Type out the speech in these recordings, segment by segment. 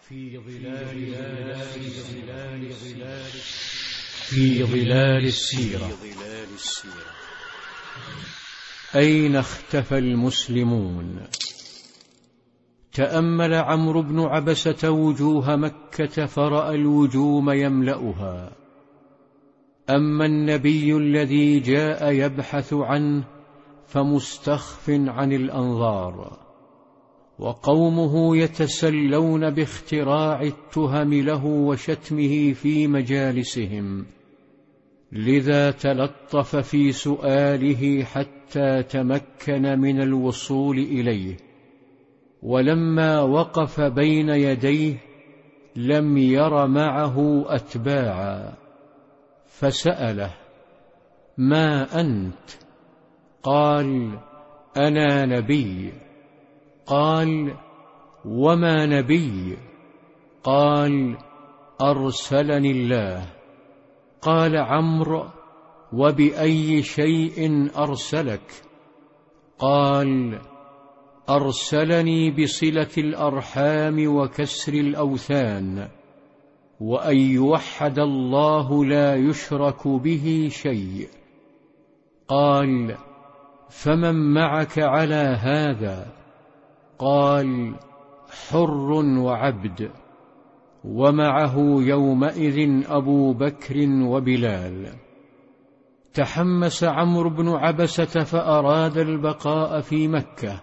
في ظلال السيرة. أين اختفى المسلمون؟ تأمل عمرو بن عبسة وجوه مكة فرأى الوجوم يملأها. أما النبي الذي جاء يبحث عنه فمستخف عن الأنظار، وقومه يتسلون باختراع التهم له وشتمه في مجالسهم، لذا تلطف في سؤاله حتى تمكن من الوصول إليه. ولما وقف بين يديه لم ير معه أتباعا، فسأله: ما أنت؟ قال: أنا نبي. قال: وما نبي؟ قال: أرسلني الله. قال عمرو: وبأي شيء أرسلك؟ قال: أرسلني بصلة الأرحام وكسر الأوثان، وأن يوحد الله لا يشرك به شيء. قال: فمن معك على هذا؟ قال: حر وعبد. ومعه يومئذ أبو بكر وبلال. تحمس عمرو بن عبسة فأراد البقاء في مكة،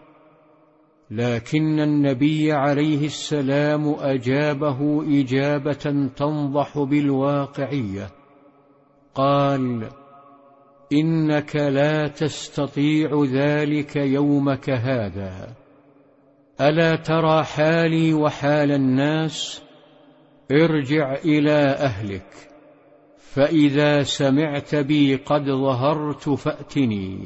لكن النبي عليه السلام أجابه إجابة تنضح بالواقعية. قال: إنك لا تستطيع ذلك يومك هذا. ألا ترى حالي وحال الناس؟ ارجع إلى أهلك، فإذا سمعت بي قد ظهرت فأتني.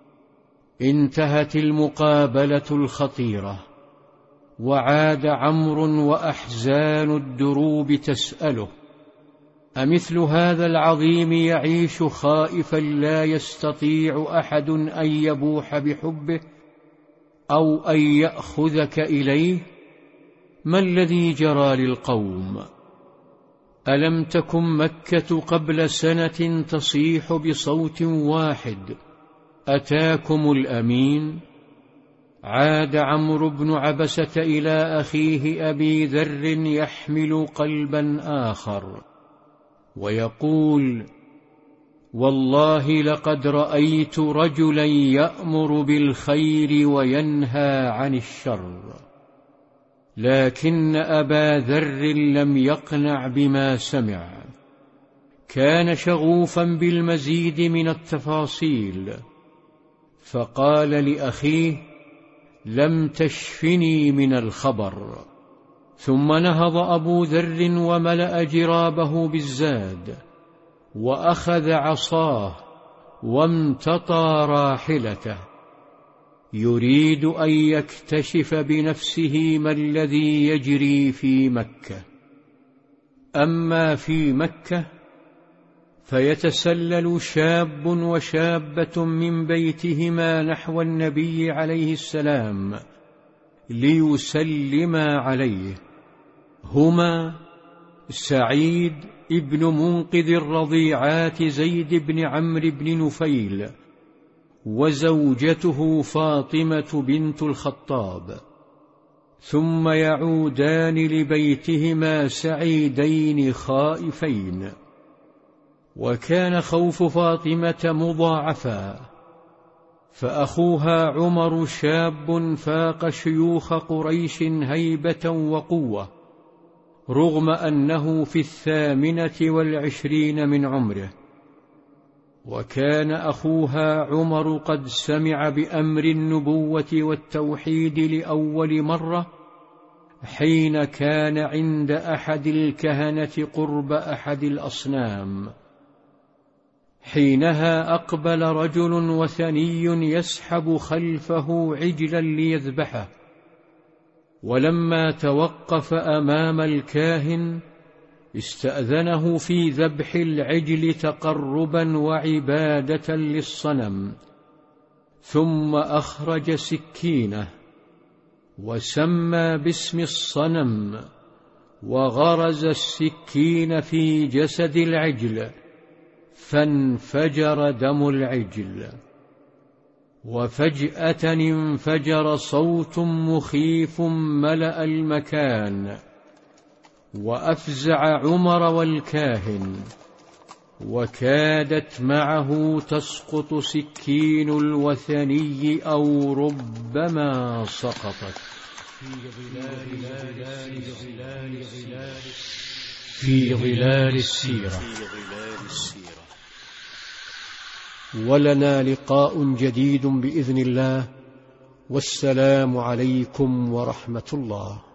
انتهت المقابلة الخطيرة، وعاد عمرو وأحزان الدروب تسأله: أمثل هذا العظيم يعيش خائفا لا يستطيع أحد أن يبوح بحبه أو أن يأخذك إليه؟ ما الذي جرى للقوم؟ ألم تكن مكة قبل سنة تصيح بصوت واحد: أتاكم الأمين؟ عاد عمرو بن عبسة إلى أخيه أبي ذر يحمل قلبا آخر ويقول: والله لقد رأيت رجلا يأمر بالخير وينهى عن الشر. لكن أبا ذر لم يقنع بما سمع، كان شغوفا بالمزيد من التفاصيل، فقال لأخيه: لم تشفني من الخبر. ثم نهض أبو ذر وملأ جرابه بالزاد، وأخذ عصاه وامتطى راحلته، يريد أن يكتشف بنفسه ما الذي يجري في مكة. أما في مكة فيتسلل شاب وشابة من بيتهما نحو النبي عليه السلام ليسلما عليه، هما سعيد ابن منقذ الرضيعات زيد بن عمرو بن نفيل، وزوجته فاطمة بنت الخطاب، ثم يعودان لبيتهما سعيدين خائفين. وكان خوف فاطمة مضاعفا، فأخوها عمر شاب فاق شيوخ قريش هيبة وقوة، رغم أنه في 28 من عمره. وكان أخوها عمر قد سمع بأمر النبوة والتوحيد لأول مرة حين كان عند أحد الكهنة قرب أحد الأصنام. حينها أقبل رجل وثني يسحب خلفه عجلا ليذبحه، ولما توقف أمام الكاهن استأذنه في ذبح العجل تقربا وعبادة للصنم، ثم أخرج سكينه وسمى باسم الصنم وغرز السكين في جسد العجل فانفجر دم العجل، وفجأة انفجر صوت مخيف ملأ المكان وأفزع عمر والكاهن، وكادت معه تسقط سكين الوثني أو ربما سقطت. في ظلال السيرة. ولنا لقاء جديد بإذن الله، والسلام عليكم ورحمة الله.